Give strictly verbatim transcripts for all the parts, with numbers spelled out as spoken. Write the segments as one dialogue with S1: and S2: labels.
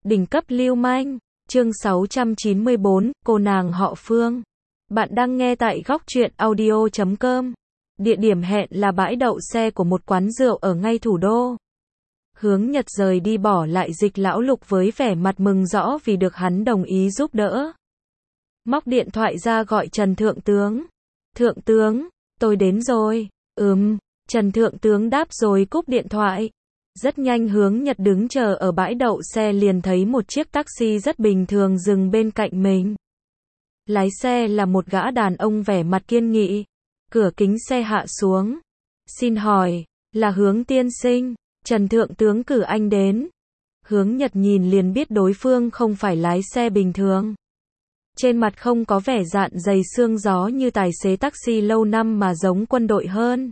S1: Đỉnh cấp lưu manh, chương sáu trăm chín mươi bốn, cô nàng họ Phương. Bạn đang nghe tại góc truyện audio chấm com. Địa điểm hẹn là bãi đậu xe của một quán rượu ở ngay thủ đô. Hướng Nhật rời đi bỏ lại Dịch Lão Lục với vẻ mặt mừng rõ vì được hắn đồng ý giúp đỡ. Móc điện thoại ra gọi Trần Thượng Tướng. Thượng tướng, tôi đến rồi. Ừm, Trần Thượng Tướng đáp rồi cúp điện thoại. Rất nhanh Hướng Nhật đứng chờ ở bãi đậu xe liền thấy một chiếc taxi rất bình thường dừng bên cạnh mình. Lái xe là một gã đàn ông vẻ mặt kiên nghị. Cửa kính xe hạ xuống. Xin hỏi, là Hướng tiên sinh, Trần Thượng Tướng cử anh đến. Hướng Nhật nhìn liền biết đối phương không phải lái xe bình thường. Trên mặt không có vẻ dạn dày xương gió như tài xế taxi lâu năm mà giống quân đội hơn.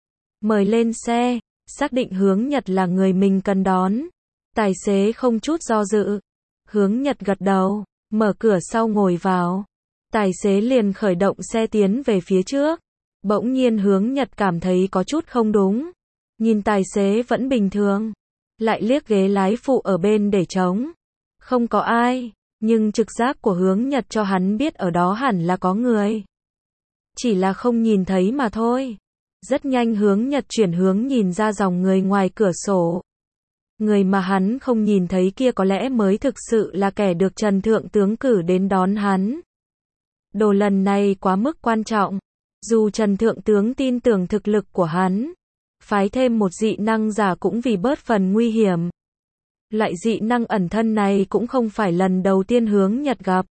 S1: Mời lên xe. Xác định Hướng Nhật là người mình cần đón. Tài xế không chút do dự. Hướng Nhật gật đầu, mở cửa sau ngồi vào. Tài xế liền khởi động xe tiến về phía trước. Bỗng nhiên Hướng Nhật cảm thấy có chút không đúng. Nhìn tài xế vẫn bình thường. Lại liếc ghế lái phụ ở bên để trống. Không có ai, nhưng trực giác của Hướng Nhật cho hắn biết ở đó hẳn là có người. Chỉ là không nhìn thấy mà thôi. Rất nhanh Hướng Nhật chuyển hướng nhìn ra dòng người ngoài cửa sổ. Người mà hắn không nhìn thấy kia có lẽ mới thực sự là kẻ được Trần Thượng Tướng cử đến đón hắn. Đồ lần này quá mức quan trọng. Dù Trần Thượng Tướng tin tưởng thực lực của hắn, phái thêm một dị năng giả cũng vì bớt phần nguy hiểm. Loại dị năng ẩn thân này cũng không phải lần đầu tiên Hướng Nhật gặp.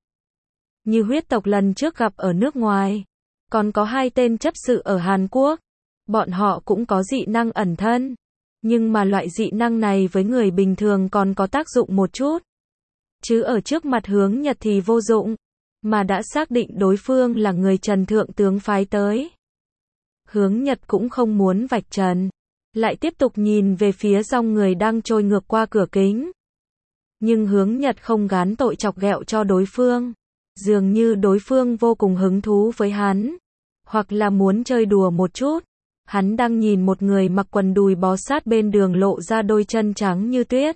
S1: Như huyết tộc lần trước gặp ở nước ngoài. Còn có hai tên chấp sự ở Hàn Quốc. Bọn họ cũng có dị năng ẩn thân. Nhưng mà loại dị năng này với người bình thường còn có tác dụng một chút. Chứ ở trước mặt Hướng Nhật thì vô dụng. Mà đã xác định đối phương là người Trần Thượng Tướng phái tới. Hướng Nhật cũng không muốn vạch trần. Lại tiếp tục nhìn về phía dòng người đang trôi ngược qua cửa kính. Nhưng Hướng Nhật không gán tội chọc ghẹo cho đối phương. Dường như đối phương vô cùng hứng thú với hắn. Hoặc là muốn chơi đùa một chút. Hắn đang nhìn một người mặc quần đùi bó sát bên đường lộ ra đôi chân trắng như tuyết.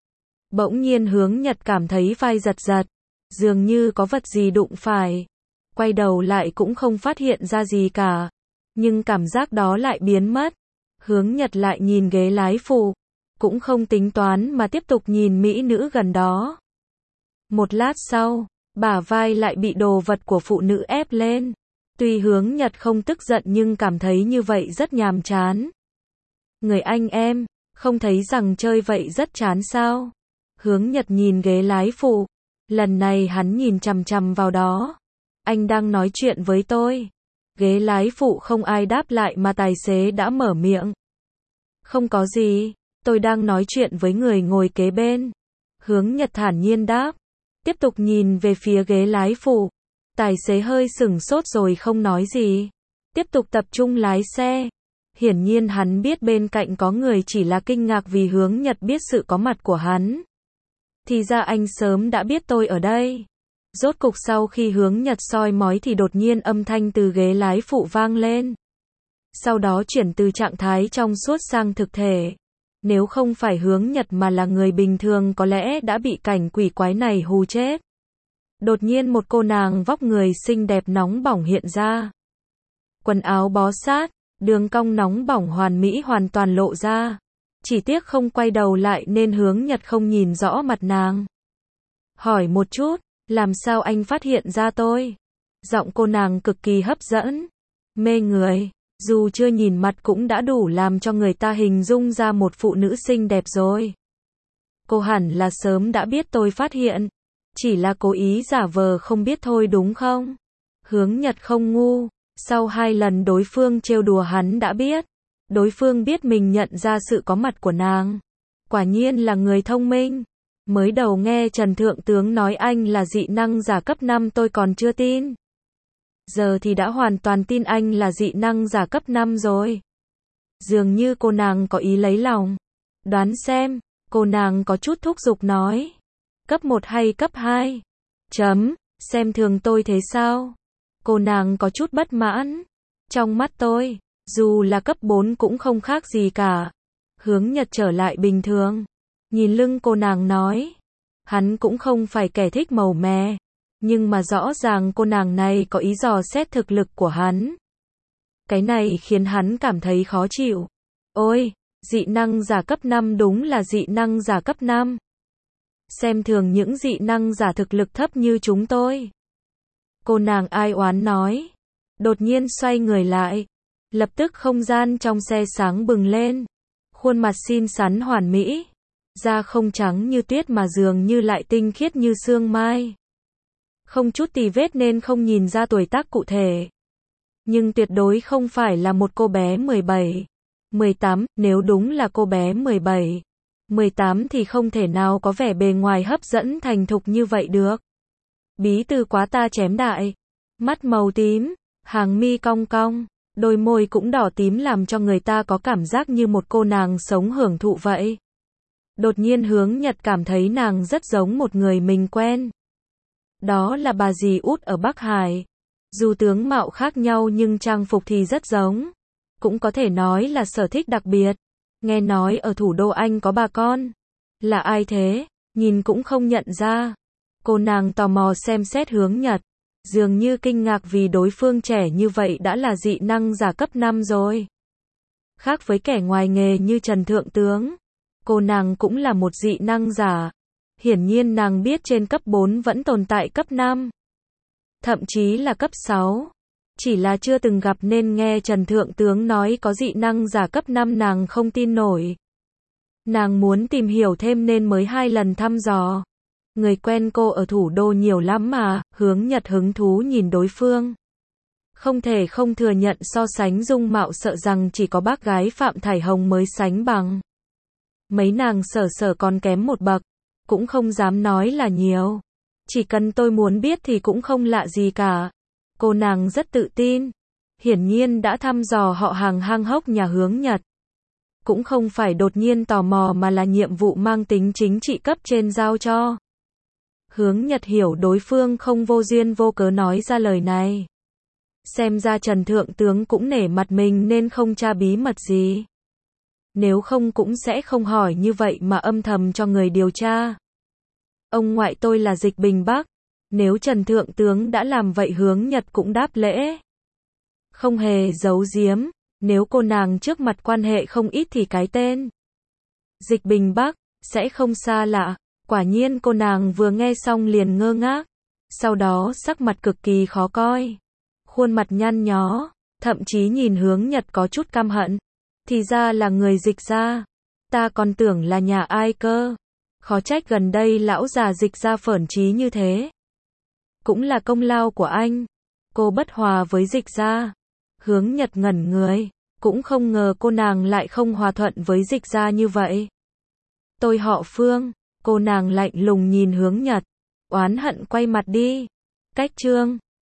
S1: Bỗng nhiên Hướng Nhật cảm thấy vai giật giật. Dường như có vật gì đụng phải. Quay đầu lại cũng không phát hiện ra gì cả. Nhưng cảm giác đó lại biến mất. Hướng Nhật lại nhìn ghế lái phụ. Cũng không tính toán mà tiếp tục nhìn mỹ nữ gần đó. Một lát sau, bả vai lại bị đồ vật của phụ nữ ép lên. Tuy Hướng Nhật không tức giận nhưng cảm thấy như vậy rất nhàm chán. Người anh em, không thấy rằng chơi vậy rất chán sao? Hướng Nhật nhìn ghế lái phụ. Lần này hắn nhìn chằm chằm vào đó. Anh đang nói chuyện với tôi. Ghế lái phụ không ai đáp lại mà tài xế đã mở miệng. Không có gì, tôi đang nói chuyện với người ngồi kế bên. Hướng Nhật thản nhiên đáp. Tiếp tục nhìn về phía ghế lái phụ. Tài xế hơi sửng sốt rồi không nói gì. Tiếp tục tập trung lái xe. Hiển nhiên hắn biết bên cạnh có người chỉ là kinh ngạc vì Hướng Nhật biết sự có mặt của hắn. Thì ra anh sớm đã biết tôi ở đây. Rốt cục sau khi Hướng Nhật soi mói thì đột nhiên âm thanh từ ghế lái phụ vang lên. Sau đó chuyển từ trạng thái trong suốt sang thực thể. Nếu không phải Hướng Nhật mà là người bình thường có lẽ đã bị cảnh quỷ quái này hù chết. Đột nhiên một cô nàng vóc người xinh đẹp nóng bỏng hiện ra. Quần áo bó sát, đường cong nóng bỏng hoàn mỹ hoàn toàn lộ ra. Chỉ tiếc không quay đầu lại nên Hướng Nhật không nhìn rõ mặt nàng. Hỏi một chút, làm sao anh phát hiện ra tôi? Giọng cô nàng cực kỳ hấp dẫn, mê người. Dù chưa nhìn mặt cũng đã đủ làm cho người ta hình dung ra một phụ nữ xinh đẹp rồi. Cô hẳn là sớm đã biết tôi phát hiện. Chỉ là cố ý giả vờ không biết thôi đúng không? Hướng Nhật không ngu. Sau hai lần đối phương trêu đùa hắn đã biết. Đối phương biết mình nhận ra sự có mặt của nàng. Quả nhiên là người thông minh. Mới đầu nghe Trần Thượng Tướng nói anh là dị năng giả cấp năm tôi còn chưa tin. Giờ thì đã hoàn toàn tin anh là dị năng giả cấp năm rồi. Dường như cô nàng có ý lấy lòng. Đoán xem, cô nàng có chút thúc giục nói. Cấp một hay cấp hai? Chấm, xem thường tôi thế sao? Cô nàng có chút bất mãn. Trong mắt tôi, dù là cấp bốn cũng không khác gì cả. Hướng Nhật trở lại bình thường. Nhìn lưng cô nàng nói. Hắn cũng không phải kẻ thích màu mè, nhưng mà rõ ràng cô nàng này có ý dò xét thực lực của hắn. Cái này khiến hắn cảm thấy khó chịu. Ôi, dị năng giả cấp năm đúng là dị năng giả cấp năm. Xem thường những dị năng giả thực lực thấp như chúng tôi. Cô nàng ai oán nói. Đột nhiên xoay người lại. Lập tức không gian trong xe sáng bừng lên. Khuôn mặt xinh xắn hoàn mỹ. Da không trắng như tuyết mà dường như lại tinh khiết như sương mai. Không chút tì vết nên không nhìn ra tuổi tác cụ thể. Nhưng tuyệt đối không phải là một cô bé mười bảy, mười tám, nếu đúng là cô bé mười bảy, mười tám thì không thể nào có vẻ bề ngoài hấp dẫn thành thục như vậy được. Bí từ quá ta chém đại, mắt màu tím, hàng mi cong cong, đôi môi cũng đỏ tím làm cho người ta có cảm giác như một cô nàng sống hưởng thụ vậy. Đột nhiên Hướng Nhật cảm thấy nàng rất giống một người mình quen. Đó là bà dì út ở Bắc Hải. Dù tướng mạo khác nhau nhưng trang phục thì rất giống. Cũng có thể nói là sở thích đặc biệt. Nghe nói ở thủ đô Anh có bà con. Là ai thế? Nhìn cũng không nhận ra. Cô nàng tò mò xem xét Hướng Nhật. Dường như kinh ngạc vì đối phương trẻ như vậy đã là dị năng giả cấp năm rồi. Khác với kẻ ngoài nghề như Trần Thượng Tướng. Cô nàng cũng là một dị năng giả. Hiển nhiên nàng biết trên cấp bốn vẫn tồn tại cấp năm. Thậm chí là cấp sáu. Chỉ là chưa từng gặp nên nghe Trần Thượng Tướng nói có dị năng giả cấp năm nàng không tin nổi. Nàng muốn tìm hiểu thêm nên mới hai lần thăm dò. Người quen cô ở thủ đô nhiều lắm mà, Hướng Nhật hứng thú nhìn đối phương. Không thể không thừa nhận so sánh dung mạo sợ rằng chỉ có bác gái Phạm Thải Hồng mới sánh bằng. Mấy nàng sở sở còn kém một bậc, cũng không dám nói là nhiều. Chỉ cần tôi muốn biết thì cũng không lạ gì cả. Cô nàng rất tự tin. Hiển nhiên đã thăm dò họ hàng hang hốc nhà Hướng Nhật. Cũng không phải đột nhiên tò mò mà là nhiệm vụ mang tính chính trị cấp trên giao cho. Hướng Nhật hiểu đối phương không vô duyên vô cớ nói ra lời này. Xem ra Trần Thượng Tướng cũng nể mặt mình nên không tra bí mật gì. Nếu không cũng sẽ không hỏi như vậy mà âm thầm cho người điều tra. Ông ngoại tôi là Dịch Bình Bắc. Nếu Trần Thượng Tướng đã làm vậy Hướng Nhật cũng đáp lễ. Không hề giấu giếm. Nếu cô nàng trước mặt quan hệ không ít thì cái tên Dịch Bình Bắc sẽ không xa lạ. Quả nhiên cô nàng vừa nghe xong liền ngơ ngác. Sau đó sắc mặt cực kỳ khó coi. Khuôn mặt nhăn nhó. Thậm chí nhìn Hướng Nhật có chút căm hận. Thì ra là người Dịch gia. Ta còn tưởng là nhà ai cơ. Khó trách gần đây lão già Dịch gia phởn trí như thế. Cũng là công lao của anh. Cô bất hòa với Dịch gia. Hướng Nhật ngẩn người. Cũng không ngờ cô nàng lại không hòa thuận với Dịch gia như vậy. Tôi họ Phương. Cô nàng lạnh lùng nhìn Hướng Nhật. Oán hận quay mặt đi. Cách chương